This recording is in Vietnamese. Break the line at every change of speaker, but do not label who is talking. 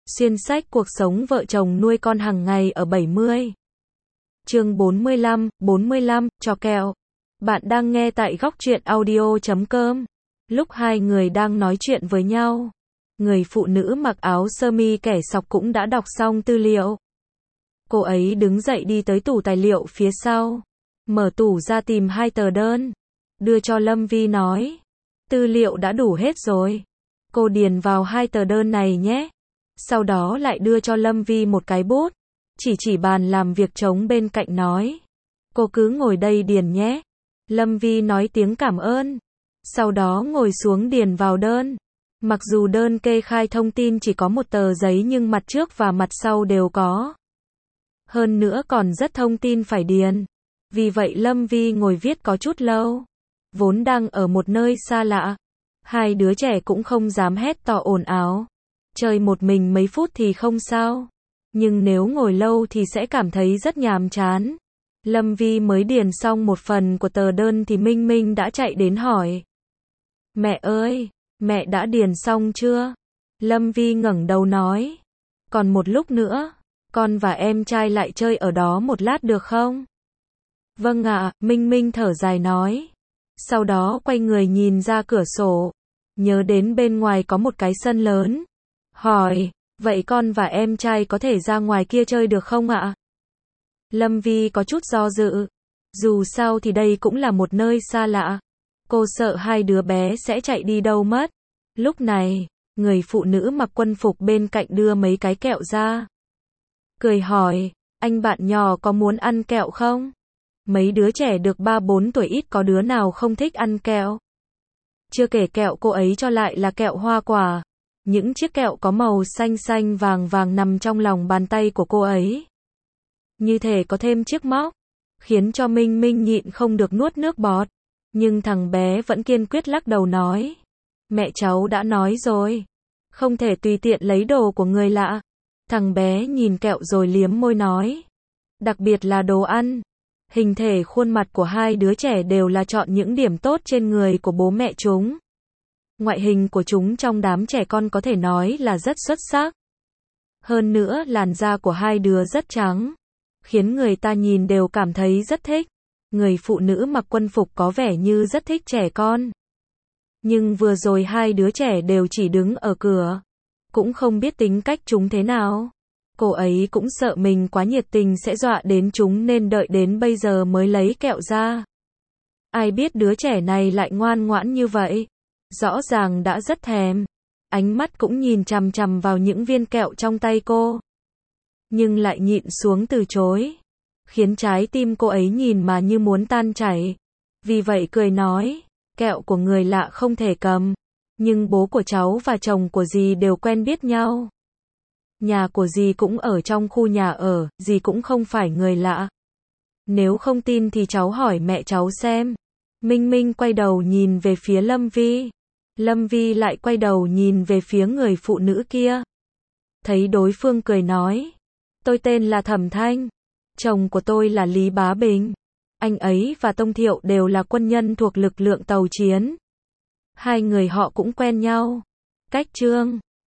Xuyên sách cuộc sống vợ chồng nuôi con hàng ngày ở 70. Chương 45, trò kẹo. Bạn đang nghe tại góc truyện audio.com. Lúc hai người đang nói chuyện với nhau, người phụ nữ mặc áo sơ mi kẻ sọc cũng đã đọc xong tư liệu. Cô ấy đứng dậy đi tới tủ tài liệu phía sau, mở tủ ra tìm hai tờ đơn, đưa cho Lâm Vi nói, tư liệu đã đủ hết rồi, cô điền vào hai tờ đơn này nhé. Sau đó lại đưa cho Lâm Vi một cái bút, chỉ bàn làm việc trống bên cạnh nói, cô cứ ngồi đây điền nhé. Lâm Vi nói tiếng cảm ơn, sau đó ngồi xuống điền vào đơn. Mặc dù đơn kê khai thông tin chỉ có một tờ giấy nhưng mặt trước và mặt sau đều có. Hơn nữa còn rất thông tin phải điền. Vì vậy Lâm Vi ngồi viết có chút lâu. Vốn đang ở một nơi xa lạ, hai đứa trẻ cũng không dám hét to ồn ào. Chơi một mình mấy phút thì không sao, nhưng nếu ngồi lâu thì sẽ cảm thấy rất nhàm chán. Lâm Vi mới điền xong một phần của tờ đơn thì Minh Minh đã chạy đến hỏi. Mẹ ơi, mẹ đã điền xong chưa? Lâm Vi ngẩng đầu nói. Còn một lúc nữa, con và em trai lại chơi ở đó một lát được không? Vâng ạ, Minh Minh thở dài nói. Sau đó quay người nhìn ra cửa sổ, nhớ đến bên ngoài có một cái sân lớn. Hỏi, vậy con và em trai có thể ra ngoài kia chơi được không ạ? Lâm Vi có chút do dự. Dù sao thì đây cũng là một nơi xa lạ. Cô sợ hai đứa bé sẽ chạy đi đâu mất. Lúc này, người phụ nữ mặc quân phục bên cạnh đưa mấy cái kẹo ra. Cười hỏi, anh bạn nhỏ có muốn ăn kẹo không? Mấy đứa trẻ được 3-4 tuổi ít có đứa nào không thích ăn kẹo. Chưa kể kẹo cô ấy cho lại là kẹo hoa quả. Những chiếc kẹo có màu xanh xanh vàng vàng nằm trong lòng bàn tay của cô ấy. Như thể có thêm chiếc móc, khiến cho Minh Minh nhịn không được nuốt nước bọt. Nhưng thằng bé vẫn kiên quyết lắc đầu nói. Mẹ cháu đã nói rồi, không thể tùy tiện lấy đồ của người lạ. Thằng bé nhìn kẹo rồi liếm môi nói. Đặc biệt là đồ ăn. Hình thể khuôn mặt của hai đứa trẻ đều là chọn những điểm tốt trên người của bố mẹ chúng. Ngoại hình của chúng trong đám trẻ con có thể nói là rất xuất sắc. Hơn nữa làn da của hai đứa rất trắng, khiến người ta nhìn đều cảm thấy rất thích. Người phụ nữ mặc quân phục có vẻ như rất thích trẻ con. Nhưng vừa rồi hai đứa trẻ đều chỉ đứng ở cửa, cũng không biết tính cách chúng thế nào. Cô ấy cũng sợ mình quá nhiệt tình sẽ dọa đến chúng nên đợi đến bây giờ mới lấy kẹo ra. Ai biết đứa trẻ này lại ngoan ngoãn như vậy. Rõ ràng đã rất thèm. Ánh mắt cũng nhìn chằm chằm vào những viên kẹo trong tay cô. Nhưng lại nhịn xuống từ chối. Khiến trái tim cô ấy nhìn mà như muốn tan chảy. Vì vậy cười nói, kẹo của người lạ không thể cầm. Nhưng bố của cháu và chồng của dì đều quen biết nhau. Nhà của dì cũng ở trong khu nhà ở, dì cũng không phải người lạ. Nếu không tin thì cháu hỏi mẹ cháu xem. Minh Minh quay đầu nhìn về phía Lâm Vi. Lâm Vi lại quay đầu nhìn về phía người phụ nữ kia. Thấy đối phương cười nói. Tôi tên là Thẩm Thanh. Chồng của tôi là Lý Bá Bình. Anh ấy và Tông Thiệu đều là quân nhân thuộc lực lượng tàu chiến. Hai người họ cũng quen nhau. Cách chương